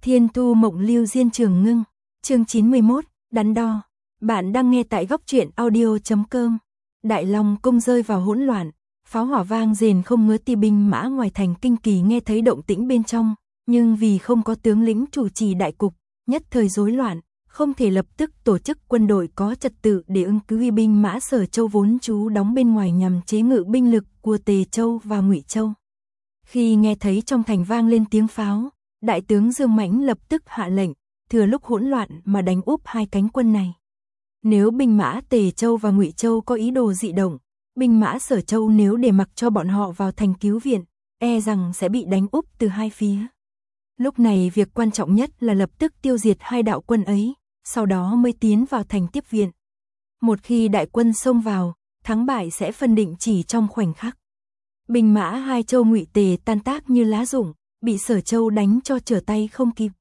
Thiên Thu Mộng Lưu Diên Trường Ngưng, chương 91, đắn đo. Bạn đang nghe tại góc truyện audio.com. Đại Long Cung rơi vào hỗn loạn, pháo hỏa vang rền không ngớt, ti binh mã ngoài thành kinh kỳ nghe thấy động tĩnh bên trong, nhưng vì không có tướng lĩnh chủ trì đại cục, nhất thời rối loạn, không thể lập tức tổ chức quân đội có trật tự để ứng cứu. Uy binh mã Sở Châu vốn trú đóng bên ngoài nhằm chế ngự binh lực của Tề Châu và Ngụy Châu. Khi nghe thấy trong thành vang lên tiếng pháo, đại tướng Dương Mãnh lập tức hạ lệnh, thừa lúc hỗn loạn mà đánh úp hai cánh quân này. Nếu binh mã Tề Châu và Ngụy Châu có ý đồ dị động, binh mã Sở Châu nếu để mặc cho bọn họ vào thành cứu viện, e rằng sẽ bị đánh úp từ hai phía. Lúc này việc quan trọng nhất là lập tức tiêu diệt hai đạo quân ấy, sau đó mới tiến vào thành tiếp viện. Một khi đại quân xông vào, thắng bại sẽ phân định chỉ trong khoảnh khắc. Binh mã hai châu Ngụy Tề tan tác như lá rụng, bị Sở Châu đánh cho trở tay không kịp.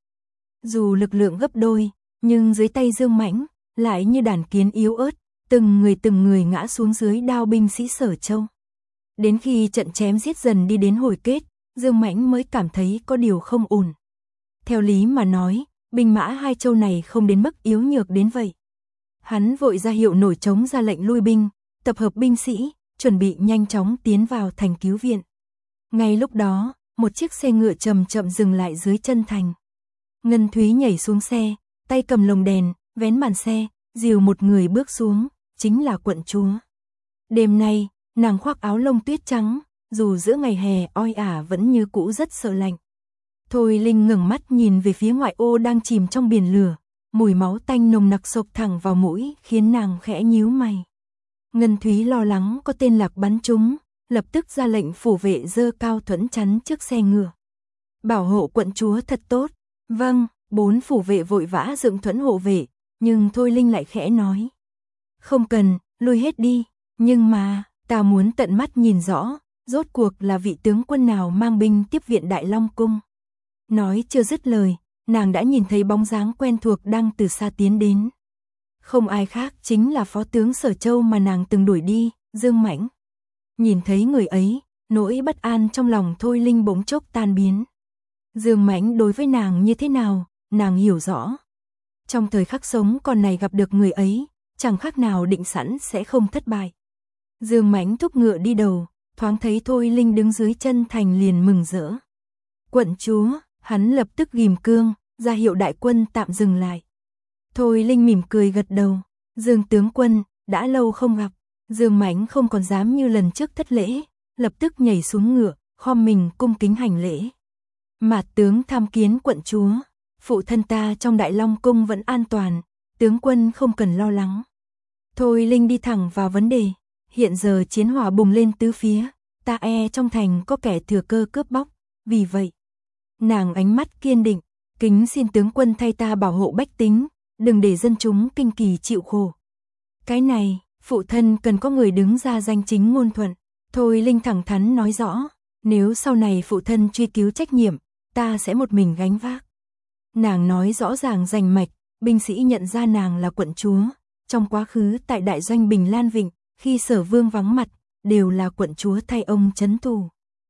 Dù lực lượng gấp đôi, nhưng dưới tay Dương Mãnh lại như đàn kiến yếu ớt, từng người ngã xuống dưới đao binh sĩ Sở Châu. Đến khi trận chém giết dần đi đến hồi kết, Dương Mãnh mới cảm thấy có điều không ổn. Theo lý mà nói, binh mã hai châu này không đến mức yếu nhược đến vậy. Hắn vội ra hiệu nổi trống, ra lệnh lui binh, tập hợp binh sĩ, chuẩn bị nhanh chóng tiến vào thành cứu viện. Ngay lúc đó, một chiếc xe ngựa chậm chậm dừng lại dưới chân thành. Ngân Thúy nhảy xuống xe, tay cầm lồng đèn, vén màn xe, dìu một người bước xuống, chính là quận chúa. Đêm nay, nàng khoác áo lông tuyết trắng, dù giữa ngày hè oi ả vẫn như cũ rất sợ lạnh. Thôi Linh ngẩng mắt nhìn về phía ngoại ô đang chìm trong biển lửa, mùi máu tanh nồng nặc xộc thẳng vào mũi khiến nàng khẽ nhíu mày. Ngân Thúy lo lắng có tên lạc bắn trúng, lập tức ra lệnh phủ vệ dơ cao thuẫn chắn trước xe ngựa. Bảo hộ quận chúa thật tốt. Vâng, 4 phủ vệ vội vã dựng thuẫn hộ vệ, nhưng Thôi Linh lại khẽ nói. Không cần, lui hết đi, nhưng mà, ta muốn tận mắt nhìn rõ, rốt cuộc là vị tướng quân nào mang binh tiếp viện Đại Long Cung. Nói chưa dứt lời, nàng đã nhìn thấy bóng dáng quen thuộc đang từ xa tiến đến. Không ai khác chính là phó tướng Sở Châu mà nàng từng đuổi đi, Dương Mãnh. Nhìn thấy người ấy, nỗi bất an trong lòng Thôi Linh bỗng chốc tan biến. Dương Mãnh đối với nàng như thế nào, nàng hiểu rõ. Trong thời khắc sống còn này gặp được người ấy, chẳng khác nào định sẵn sẽ không thất bại. Dương Mãnh thúc ngựa đi đầu, thoáng thấy Thôi Linh đứng dưới chân thành liền mừng rỡ. Quận chúa, hắn lập tức ghim cương, ra hiệu đại quân tạm dừng lại. Thôi Linh mỉm cười gật đầu. Dương tướng quân, đã lâu không gặp. Dương Mãnh không còn dám như lần trước thất lễ, lập tức nhảy xuống ngựa, khom mình cung kính hành lễ. Mạt tướng tham kiến quận chúa, phụ thân ta trong Đại Long Cung vẫn an toàn, tướng quân không cần lo lắng. Thôi Linh đi thẳng vào vấn đề, hiện giờ chiến hỏa bùng lên tứ phía, ta e trong thành có kẻ thừa cơ cướp bóc, vì vậy. Nàng ánh mắt kiên định, kính xin tướng quân thay ta bảo hộ bách tính, đừng để dân chúng kinh kỳ chịu khổ. Cái này, phụ thân cần có người đứng ra danh chính ngôn thuận. Thôi Linh thẳng thắn nói rõ, nếu sau này phụ thân truy cứu trách nhiệm, ta sẽ một mình gánh vác. Nàng nói rõ ràng rành mạch, binh sĩ nhận ra nàng là quận chúa. Trong quá khứ tại đại doanh Bình Lan Vịnh, khi Sở Vương vắng mặt, đều là quận chúa thay ông trấn thủ.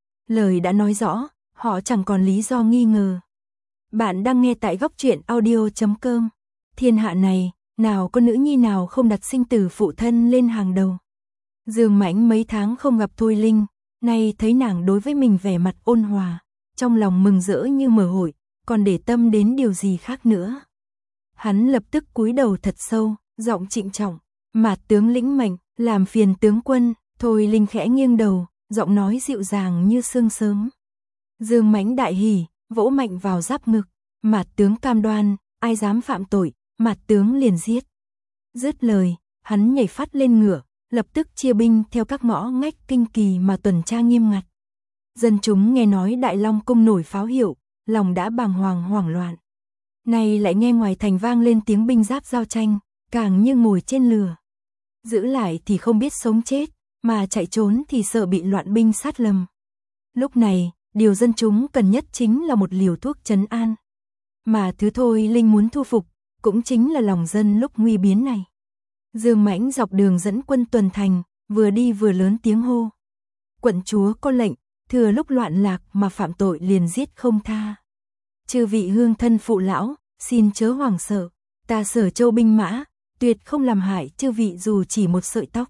Lời đã nói rõ, họ chẳng còn lý do nghi ngờ. Bạn đang nghe tại góc truyện audio.com. Thiên hạ này, nào có nữ nhi nào không đặt sinh tử phụ thân lên hàng đầu. Dương Mãnh mấy tháng không gặp Thôi Linh, nay thấy nàng đối với mình vẻ mặt ôn hòa, trong lòng mừng rỡ như mở hội, còn để tâm đến điều gì khác nữa. Hắn lập tức cúi đầu thật sâu, giọng trịnh trọng, Mạt tướng lĩnh mệnh, làm phiền tướng quân. Thôi Linh khẽ nghiêng đầu, giọng nói dịu dàng như sương sớm. Dương Mãnh đại hỉ, vỗ mạnh vào giáp ngực, Mạt tướng cam đoan, ai dám phạm tội, Mạt tướng liền giết. Dứt lời, hắn nhảy phát lên ngựa, lập tức chia binh theo các ngõ ngách kinh kỳ mà tuần tra nghiêm ngặt. Dân chúng nghe nói Đại Long Cung nổi pháo hiệu, lòng đã bàng hoàng hoảng loạn. Nay lại nghe ngoài thành vang lên tiếng binh giáp giao tranh, càng như ngồi trên lửa. Giữ lại thì không biết sống chết, mà chạy trốn thì sợ bị loạn binh sát lầm. Lúc này, điều dân chúng cần nhất chính là một liều thuốc trấn an. Mà thứ Thôi Linh muốn thu phục, cũng chính là lòng dân lúc nguy biến này. Dương Mãnh dọc đường dẫn quân tuần thành, vừa đi vừa lớn tiếng hô. Quận chúa có lệnh, thừa lúc loạn lạc mà phạm tội liền giết không tha. Chư vị hương thân phụ lão, xin chớ hoảng sợ, ta Sở Châu binh mã, tuyệt không làm hại chư vị dù chỉ một sợi tóc.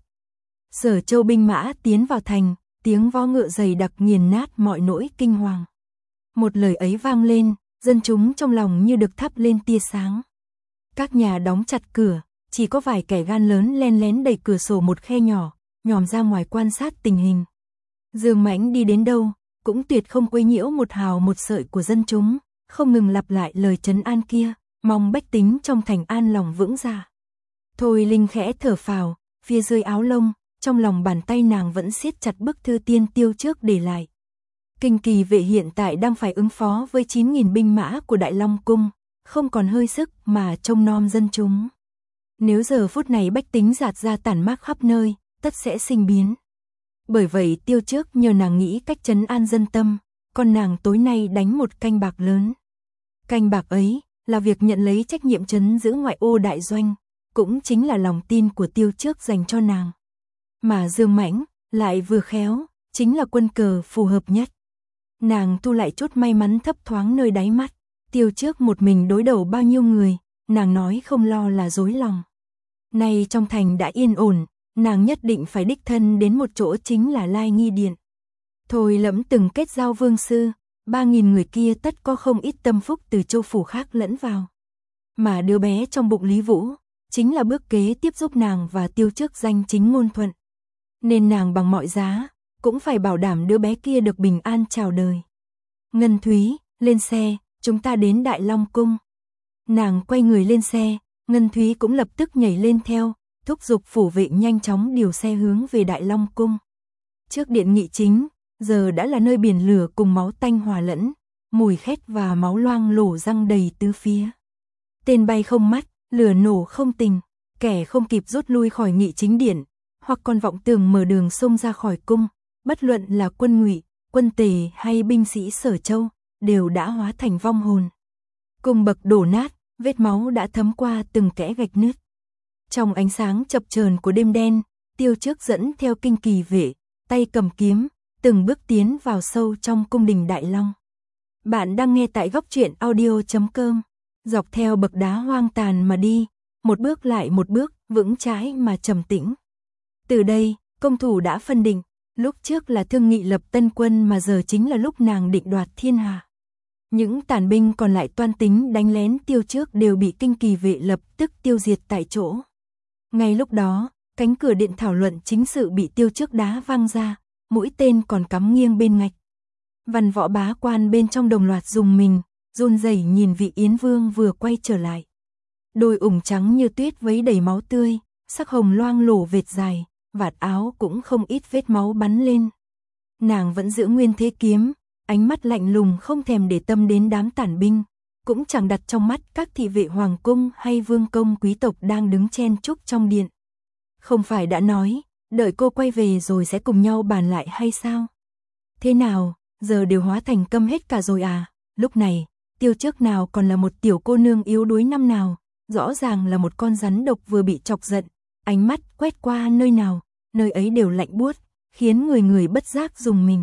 Sở Châu binh mã tiến vào thành, tiếng vó ngựa dày đặc nghiền nát mọi nỗi kinh hoàng. Một lời ấy vang lên, dân chúng trong lòng như được thắp lên tia sáng. Các nhà đóng chặt cửa, chỉ có vài kẻ gan lớn len lén đẩy cửa sổ một khe nhỏ, nhòm ra ngoài quan sát tình hình. Dương Mãnh đi đến đâu, cũng tuyệt không quấy nhiễu một hào một sợi của dân chúng, không ngừng lặp lại lời trấn an kia, mong bách tính trong thành an lòng vững dạ. Thôi Linh khẽ thở phào, phía dưới áo lông, trong lòng bàn tay nàng vẫn siết chặt bức thư tiên Tiêu trước để lại. Kinh kỳ vệ hiện tại đang phải ứng phó với 9.000 binh mã của Đại Long Cung, không còn hơi sức mà trông nom dân chúng. Nếu giờ phút này bách tính dạt ra tản mác khắp nơi, tất sẽ sinh biến. Bởi vậy Tiêu trước nhờ nàng nghĩ cách trấn an dân tâm, còn nàng tối nay đánh một canh bạc lớn. Canh bạc ấy là việc nhận lấy trách nhiệm trấn giữ ngoại ô đại doanh, cũng chính là lòng tin của Tiêu trước dành cho nàng. Mà Dương Mãnh lại vừa khéo, chính là quân cờ phù hợp nhất. Nàng thu lại chút may mắn thấp thoáng nơi đáy mắt, Tiêu trước một mình đối đầu bao nhiêu người, nàng nói không lo là dối lòng. Nay trong thành đã yên ổn, nàng nhất định phải đích thân đến một chỗ chính là Lai Nghi Điện. Thôi Lẫm từng kết giao vương sư, 3.000 người kia tất có không ít tâm phúc từ châu phủ khác lẫn vào. Mà đứa bé trong bụng Lý Vũ, chính là bước kế tiếp giúp nàng và Tiêu trước danh chính ngôn thuận. Nên nàng bằng mọi giá, cũng phải bảo đảm đứa bé kia được bình an chào đời. Ngân Thúy, lên xe, chúng ta đến Đại Long Cung. Nàng quay người lên xe, Ngân Thúy cũng lập tức nhảy lên theo, thúc giục phủ vệ nhanh chóng điều xe hướng về Đại Long Cung. Trước điện nghị chính, giờ đã là nơi biển lửa cùng máu tanh hòa lẫn, mùi khét và máu loang lổ răng đầy tứ phía. Tên bay không mắt, lửa nổ không tình, kẻ không kịp rút lui khỏi nghị chính điện, hoặc còn vọng tưởng mở đường xông ra khỏi cung, bất luận là quân Ngụy, quân Tề hay binh sĩ Sở Châu, đều đã hóa thành vong hồn. Cung bậc đổ nát, vết máu đã thấm qua từng kẽ gạch nứt. Trong ánh sáng chập chờn của đêm đen, Tiêu trước dẫn theo kinh kỳ vệ, tay cầm kiếm, từng bước tiến vào sâu trong cung đình Đại Long. Bạn đang nghe tại góc truyện audio.com, dọc theo bậc đá hoang tàn mà đi, một bước lại một bước, vững chãi mà trầm tĩnh. Từ đây, công thủ đã phân định, lúc trước là Thương Nghị lập tân quân mà giờ chính là lúc nàng định đoạt thiên hạ. Những tàn binh còn lại toan tính đánh lén Tiêu trước đều bị kinh kỳ vệ lập tức tiêu diệt tại chỗ. Ngay lúc đó, cánh cửa điện thảo luận chính sự bị Tiêu trước đá văng ra, mũi tên còn cắm nghiêng bên ngạch. Văn võ bá quan bên trong đồng loạt rùng mình, run rẩy nhìn vị Yến Vương vừa quay trở lại. Đôi ủng trắng như tuyết vấy đầy máu tươi, sắc hồng loang lổ vệt dài, vạt áo cũng không ít vết máu bắn lên. Nàng vẫn giữ nguyên thế kiếm, ánh mắt lạnh lùng không thèm để tâm đến đám tản binh, cũng chẳng đặt trong mắt các thị vệ hoàng cung hay vương công quý tộc đang đứng chen chúc trong điện. Không phải đã nói, đợi cô quay về rồi sẽ cùng nhau bàn lại hay sao? Thế nào, giờ đều hóa thành câm hết cả rồi à? Lúc này, Tiêu trước nào còn là một tiểu cô nương yếu đuối năm nào, rõ ràng là một con rắn độc vừa bị chọc giận, ánh mắt quét qua nơi nào, nơi ấy đều lạnh buốt, khiến người người bất giác rùng mình.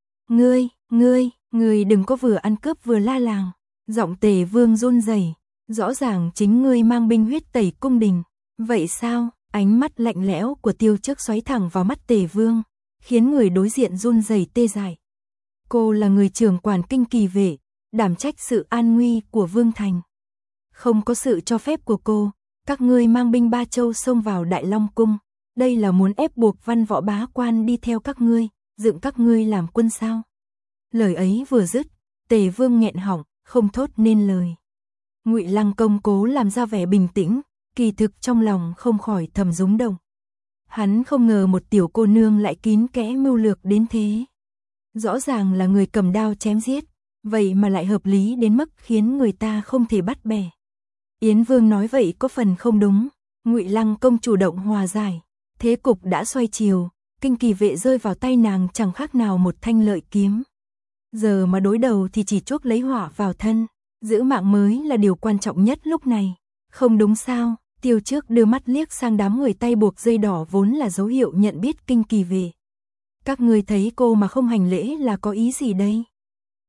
Ngươi đừng có vừa ăn cướp vừa la làng. Giọng Tề Vương run rẩy, rõ ràng chính ngươi mang binh huyết tẩy cung đình. Vậy sao? Ánh mắt lạnh lẽo của Tiêu trước xoáy thẳng vào mắt Tề Vương, khiến người đối diện run rẩy tê dại. Cô là người trưởng quản kinh kỳ vệ, đảm trách sự an nguy của Vương thành. Không có sự cho phép của cô, các ngươi mang binh ba châu xông vào Đại Long cung, đây là muốn ép buộc văn võ bá quan đi theo các ngươi, dựng các ngươi làm quân sao? Lời ấy vừa dứt, Tề Vương nghẹn họng, không thốt nên lời. Ngụy Lăng công cố làm ra vẻ bình tĩnh, kỳ thực trong lòng không khỏi thầm rúng động. Hắn không ngờ một tiểu cô nương lại kín kẽ mưu lược đến thế. Rõ ràng là người cầm đao chém giết, vậy mà lại hợp lý đến mức khiến người ta không thể bắt bẻ. Yến Vương nói vậy có phần không đúng, Ngụy Lăng công chủ động hòa giải, thế cục đã xoay chiều, kinh kỳ vệ rơi vào tay nàng chẳng khác nào một thanh lợi kiếm. Giờ mà đối đầu thì chỉ chuốc lấy họa vào thân, giữ mạng mới là điều quan trọng nhất lúc này. Không đúng sao? Tiêu trước đưa mắt liếc sang đám người tay buộc dây đỏ vốn là dấu hiệu nhận biết kinh kỳ vệ. Các ngươi thấy cô mà không hành lễ là có ý gì đây?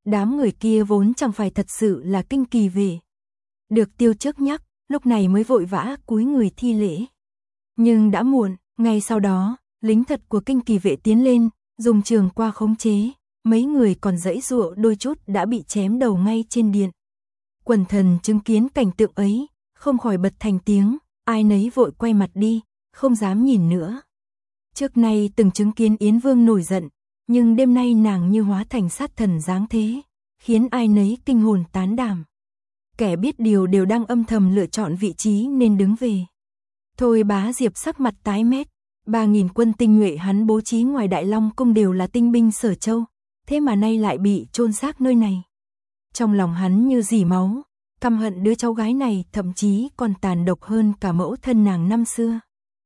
Đám người kia vốn chẳng phải thật sự là kinh kỳ vệ. Được Tiêu Trước nhắc, lúc này mới vội vã cúi người thi lễ. Nhưng đã muộn, ngay sau đó, lính thật của kinh kỳ vệ tiến lên, dùng trường qua khống chế, mấy người còn giãy giụa đôi chút đã bị chém đầu ngay trên điện. Quần thần chứng kiến cảnh tượng ấy, không khỏi bật thành tiếng, ai nấy vội quay mặt đi, không dám nhìn nữa. Trước nay từng chứng kiến Yến Vương nổi giận, nhưng đêm nay nàng như hóa thành sát thần dáng thế, khiến ai nấy kinh hồn tán đảm. Kẻ biết điều đều đang âm thầm lựa chọn vị trí nên đứng về. Thôi Bá Diệp sắc mặt tái mét, 3.000 quân tinh nhuệ hắn bố trí ngoài Đại Long Cung đều là tinh binh Sở Châu, thế mà nay lại bị chôn xác nơi này. Trong lòng hắn như dỉ máu, căm hận đứa cháu gái này thậm chí còn tàn độc hơn cả mẫu thân nàng năm xưa.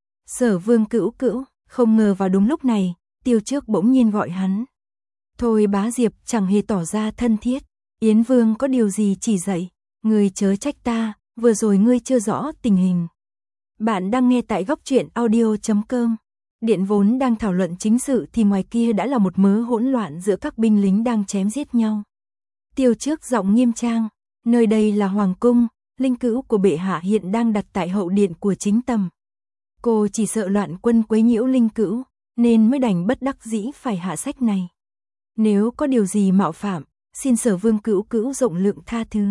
Sở Vương Cữu Cữu, không ngờ vào đúng lúc này, Tiêu Trước bỗng nhiên gọi hắn. Thôi Bá Diệp chẳng hề tỏ ra thân thiết, Yến Vương có điều gì chỉ dạy, ngươi chớ trách ta, vừa rồi ngươi chưa rõ tình hình. Bạn đang nghe tại góc truyện audio.com. Điện vốn đang thảo luận chính sự thì ngoài kia đã là một mớ hỗn loạn giữa các binh lính đang chém giết nhau. Tiêu Trước giọng nghiêm trang, nơi đây là Hoàng Cung, linh cữu của bệ hạ hiện đang đặt tại hậu điện của chính tầm. Cô chỉ sợ loạn quân quấy nhiễu linh cữu, nên mới đành bất đắc dĩ phải hạ sách này. Nếu có điều gì mạo phạm, xin Sở Vương Cữu Cữu rộng lượng tha thứ.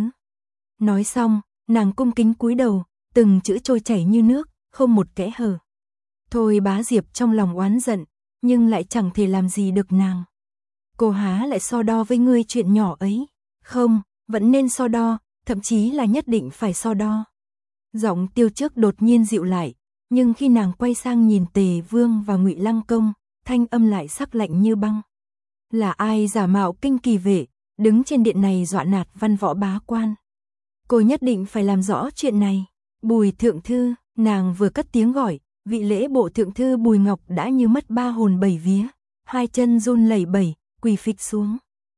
Nói xong, nàng cung kính cúi đầu, từng chữ trôi chảy như nước, không một kẽ hở. Thôi Bá Diệp trong lòng oán giận, nhưng lại chẳng thể làm gì được nàng. Cô há lại so đo với ngươi chuyện nhỏ ấy? Không, vẫn nên so đo, thậm chí là nhất định phải so đo. Giọng Tiêu Trước đột nhiên dịu lại, nhưng khi nàng quay sang nhìn Tề Vương và Ngụy Lăng Công, thanh âm lại sắc lạnh như băng. Là ai giả mạo kinh kỳ vệ, đứng trên điện này dọa nạt văn võ bá quan? Cô nhất định phải làm rõ chuyện này. Bùi thượng thư, nàng vừa cất tiếng gọi, vị lễ bộ thượng thư Bùi Ngọc đã như mất ba hồn bảy vía, hai chân run lẩy bẩy, quỳ phịch xuống.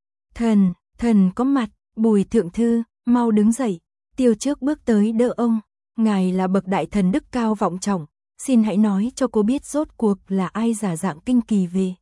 Thần có mặt, Bùi thượng thư, mau đứng dậy. Tiêu Trước bước tới đỡ ông, ngài là bậc đại thần đức cao vọng trọng, xin hãy nói cho cô biết rốt cuộc là ai giả dạng kinh kỳ về.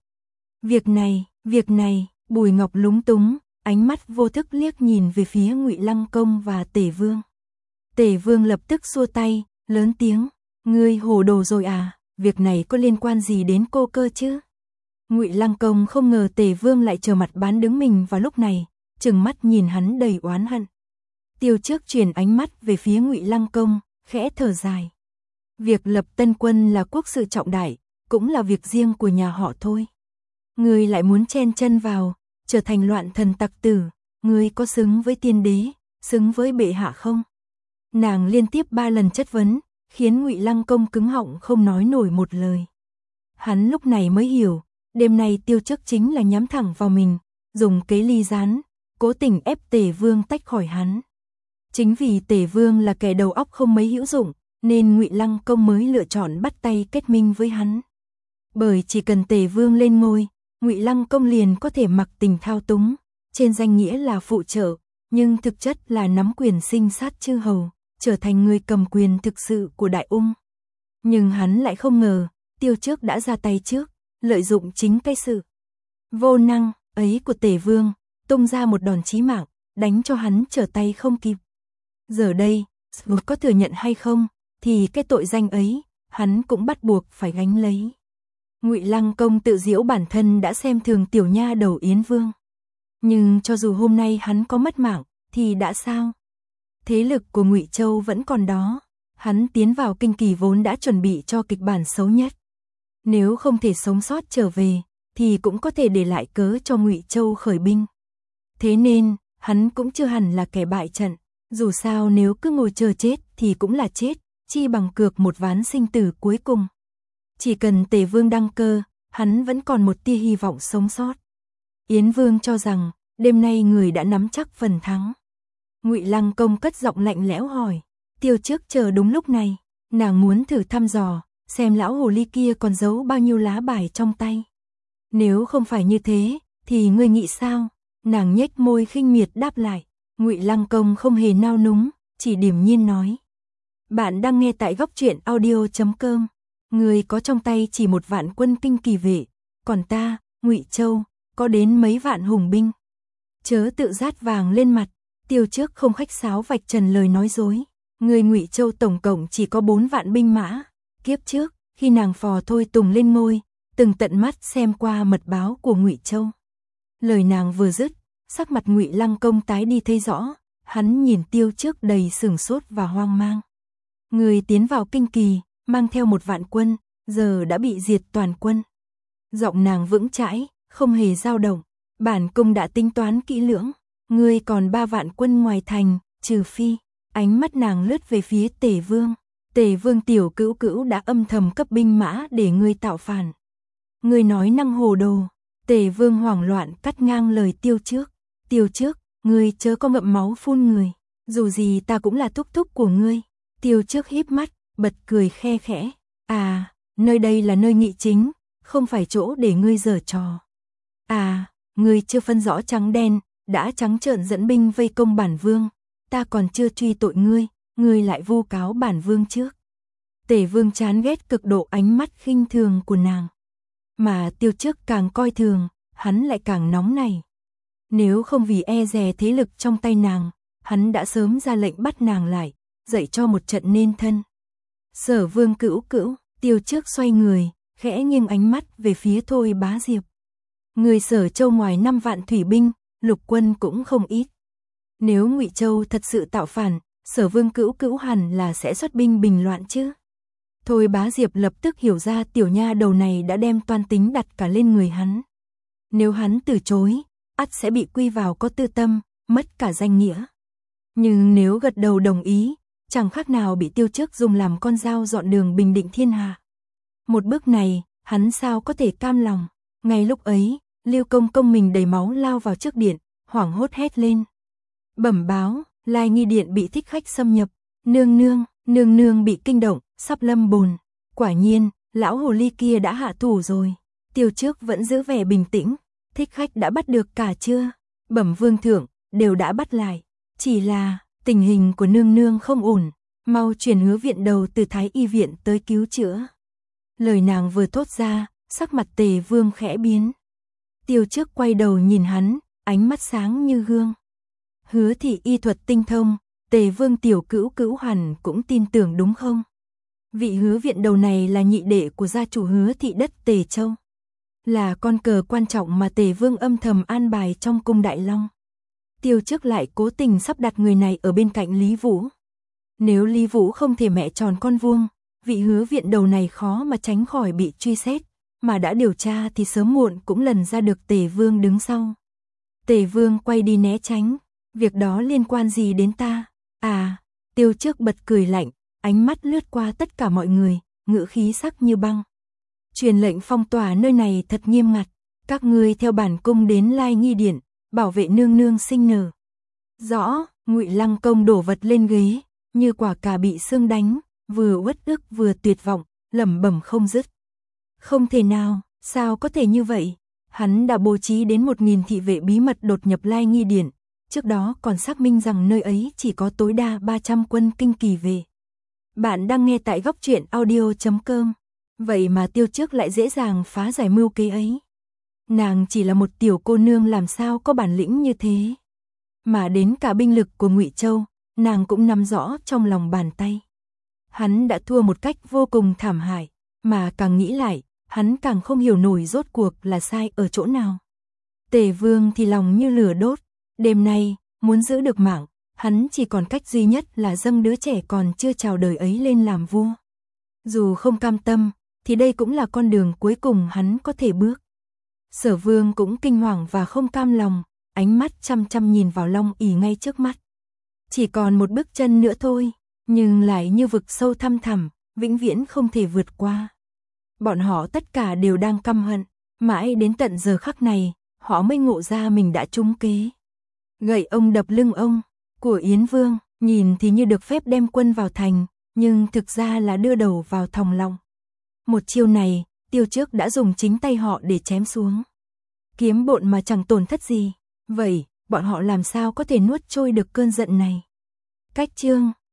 Việc này, Bùi Ngọc lúng túng, ánh mắt vô thức liếc nhìn về phía Ngụy Lăng Công và Tề Vương. Tề Vương lập tức xua tay, lớn tiếng, ngươi hồ đồ rồi à, việc này có liên quan gì đến cô cơ chứ? Ngụy Lăng Công không ngờ Tề Vương lại trở mặt bán đứng mình vào lúc này, trừng mắt nhìn hắn đầy oán hận. Tiêu Trước chuyển ánh mắt về phía Ngụy Lăng Công, khẽ thở dài. Việc lập tân quân là quốc sự trọng đại, cũng là việc riêng của nhà họ thôi. Ngươi lại muốn chen chân vào, trở thành loạn thần tặc tử, ngươi có xứng với tiên đế, xứng với bệ hạ không? Nàng liên tiếp 3 lần chất vấn, khiến Ngụy Lăng Công cứng họng không nói nổi một lời. Hắn lúc này mới hiểu, đêm nay Tiêu Trước chính là nhắm thẳng vào mình, dùng kế ly gián, cố tình ép Tề Vương tách khỏi hắn. Chính vì Tề Vương là kẻ đầu óc không mấy hữu dụng, nên Ngụy Lăng Công mới lựa chọn bắt tay kết minh với hắn. Bởi chỉ cần Tề Vương lên ngôi, Ngụy Lăng Công liền có thể mặc tình thao túng, trên danh nghĩa là phụ trợ, nhưng thực chất là nắm quyền sinh sát chư hầu, trở thành người cầm quyền thực sự của Đại Ung. Nhưng hắn lại không ngờ, Tiêu Trước đã ra tay trước, lợi dụng chính cái sự vô năng ấy của Tề Vương, tung ra một đòn chí mạng, đánh cho hắn trở tay không kịp. Giờ đây, dù có thừa nhận hay không, thì cái tội danh ấy, hắn cũng bắt buộc phải gánh lấy. Ngụy Lăng Công tự giễu bản thân đã xem thường tiểu nha đầu Yến Vương. Nhưng cho dù hôm nay hắn có mất mạng, thì đã sao? Thế lực của Ngụy Châu vẫn còn đó, hắn tiến vào kinh kỳ vốn đã chuẩn bị cho kịch bản xấu nhất. Nếu không thể sống sót trở về, thì cũng có thể để lại cớ cho Ngụy Châu khởi binh. Thế nên, hắn cũng chưa hẳn là kẻ bại trận, dù sao nếu cứ ngồi chờ chết thì cũng là chết, chi bằng cược một ván sinh tử cuối cùng. Chỉ cần Tề Vương đăng cơ, hắn vẫn còn một tia hy vọng sống sót. Yến Vương cho rằng, đêm nay người đã nắm chắc phần thắng. Ngụy Lăng Công cất giọng lạnh lẽo hỏi, Tiêu Trước chờ đúng lúc này, nàng muốn thử thăm dò, xem lão hồ ly kia còn giấu bao nhiêu lá bài trong tay. Nếu không phải như thế, thì ngươi nghĩ sao? Nàng nhếch môi khinh miệt đáp lại. Ngụy Lăng Công không hề nao núng, chỉ điềm nhiên nói. Bạn đang nghe tại góc truyện audio.com. Người có trong tay chỉ 1 vạn quân kinh kỳ vệ, còn ta, Ngụy Châu, có đến mấy vạn hùng binh. chớ tự dát vàng lên mặt. Tiêu Trước không khách sáo vạch trần lời nói dối. Người Ngụy Châu tổng cộng chỉ có 4 vạn binh mã. Kiếp trước, khi nàng phò Thôi Tùng lên ngôi, từng tận mắt xem qua mật báo của Ngụy Châu. Lời nàng vừa dứt, sắc mặt Ngụy Lăng Công tái đi thấy rõ, hắn nhìn Tiêu Trước đầy sửng sốt và hoang mang. Người tiến vào Kinh Kỳ, mang theo 1 vạn quân, giờ đã bị diệt toàn quân. Giọng nàng vững chãi, không hề dao động. Bản cung đã tính toán kỹ lưỡng, ngươi còn 3 vạn quân ngoài thành, trừ phi. Ánh mắt nàng lướt về phía Tề Vương. Tề Vương tiểu cữu cữu đã âm thầm cấp binh mã để ngươi tạo phản. Ngươi nói năng hồ đồ. Tề Vương hoảng loạn cắt ngang lời Tiêu Trước. Tiêu Trước, ngươi chớ có ngậm máu phun người. Dù gì ta cũng là thúc thúc của ngươi. Tiêu Trước híp mắt, bật cười khe khẽ. À, nơi đây là nơi nghị chính, không phải chỗ để ngươi giở trò. À, ngươi chưa phân rõ trắng đen, đã trắng trợn dẫn binh vây công bản vương. Ta còn chưa truy tội ngươi lại vu cáo bản vương trước. Tề Vương chán ghét cực độ ánh mắt khinh thường của nàng. Mà Tiêu Trước càng coi thường, hắn lại càng nóng này. Nếu không vì e dè thế lực trong tay nàng, hắn đã sớm ra lệnh bắt nàng lại, dạy cho một trận nên thân. Sở Vương cữu cữu, Tiêu Trước xoay người, khẽ nghiêng ánh mắt về phía Thôi Bá Diệp. Người Sở Châu ngoài 5 vạn thủy binh, lục quân cũng không ít. Nếu Ngụy Châu thật sự tạo phản, Sở Vương cữu cữu hẳn là sẽ xuất binh bình loạn chứ. Thôi Bá Diệp lập tức hiểu ra tiểu nha đầu này đã đem toan tính đặt cả lên người hắn. Nếu hắn từ chối, ắt sẽ bị quy vào có tư tâm, mất cả danh nghĩa. Nhưng nếu gật đầu đồng ý, chẳng khác nào bị Tiêu Trước dùng làm con dao dọn đường bình định thiên hạ. Một bước này, hắn sao có thể cam lòng. Ngay lúc ấy, Lưu Công công mình đầy máu lao vào trước điện, hoảng hốt hét lên. Bẩm báo, Lai Nghi điện bị thích khách xâm nhập, nương nương bị kinh động, sắp lâm bồn. Quả nhiên, lão hồ ly kia đã hạ thủ rồi. Tiêu Trước vẫn giữ vẻ bình tĩnh, thích khách đã bắt được cả chưa? Bẩm vương thượng, đều đã bắt lại. Chỉ là, tình hình của nương không ổn, mau chuyển Hứa Viện Đầu từ Thái Y viện tới cứu chữa. Lời nàng vừa thốt ra, sắc mặt Tề Vương khẽ biến. Tiêu Trước quay đầu nhìn hắn, ánh mắt sáng như gương. Hứa thị y thuật tinh thông, Tề Vương tiểu cữu cữu hẳn cũng tin tưởng đúng không? Vị Hứa Viện Đầu này là nhị đệ của gia chủ Hứa thị đất Tề Châu. Là con cờ quan trọng mà Tề Vương âm thầm an bài trong cung Đại Long. Tiêu Trước lại cố tình sắp đặt người này ở bên cạnh Lý Vũ. Nếu Lý Vũ không thể mẹ tròn con vuông, vị Hứa Viện Đầu này khó mà tránh khỏi bị truy xét, mà đã điều tra thì sớm muộn cũng lần ra được Tề Vương đứng sau. Tề Vương quay đi né tránh, việc đó liên quan gì đến ta? À, Tiêu Trước bật cười lạnh, ánh mắt lướt qua tất cả mọi người, ngữ khí sắc như băng. Truyền lệnh phong tỏa nơi này thật nghiêm ngặt, các ngươi theo bản cung đến Lai Nghi điện, bảo vệ nương sinh nở. Rõ, Ngụy Lăng Công đổ vật lên ghế, như quả cà bị xương đánh, vừa uất ức vừa tuyệt vọng, lẩm bẩm không dứt. Không thể nào, sao có thể như vậy? Hắn đã bố trí đến 1000 thị vệ bí mật đột nhập Lai Nghi điện, trước đó còn xác minh rằng nơi ấy chỉ có tối đa 300 quân Kinh Kỳ về. Bạn đang nghe tại Góc Truyện Audio.com. Vậy mà Tiêu Trước lại dễ dàng phá giải mưu kế ấy. Nàng chỉ là một tiểu cô nương làm sao có bản lĩnh như thế. Mà đến cả binh lực của Ngụy Châu, nàng cũng nắm rõ trong lòng bàn tay. Hắn đã thua một cách vô cùng thảm hại, mà càng nghĩ lại, hắn càng không hiểu nổi rốt cuộc là sai ở chỗ nào. Tề Vương thì lòng như lửa đốt, đêm nay, muốn giữ được mạng, hắn chỉ còn cách duy nhất là dâng đứa trẻ còn chưa chào đời ấy lên làm vua. Dù không cam tâm, thì đây cũng là con đường cuối cùng hắn có thể bước. Sở Vương cũng kinh hoàng và không cam lòng, ánh mắt chăm chăm nhìn vào Long ỷ ngay trước mắt. Chỉ còn một bước chân nữa thôi, nhưng lại như vực sâu thăm thẳm, vĩnh viễn không thể vượt qua. Bọn họ tất cả đều đang căm hận, mãi đến tận giờ khắc này, họ mới ngộ ra mình đã trúng kế. Gậy ông đập lưng ông, của Yến Vương, nhìn thì như được phép đem quân vào thành, nhưng thực ra là đưa đầu vào thòng lọng. Một chiêu này, Tiêu Trước đã dùng chính tay họ để chém xuống. Kiếm bộn mà chẳng tổn thất gì, vậy bọn họ làm sao có thể nuốt trôi được cơn giận này? Cách chương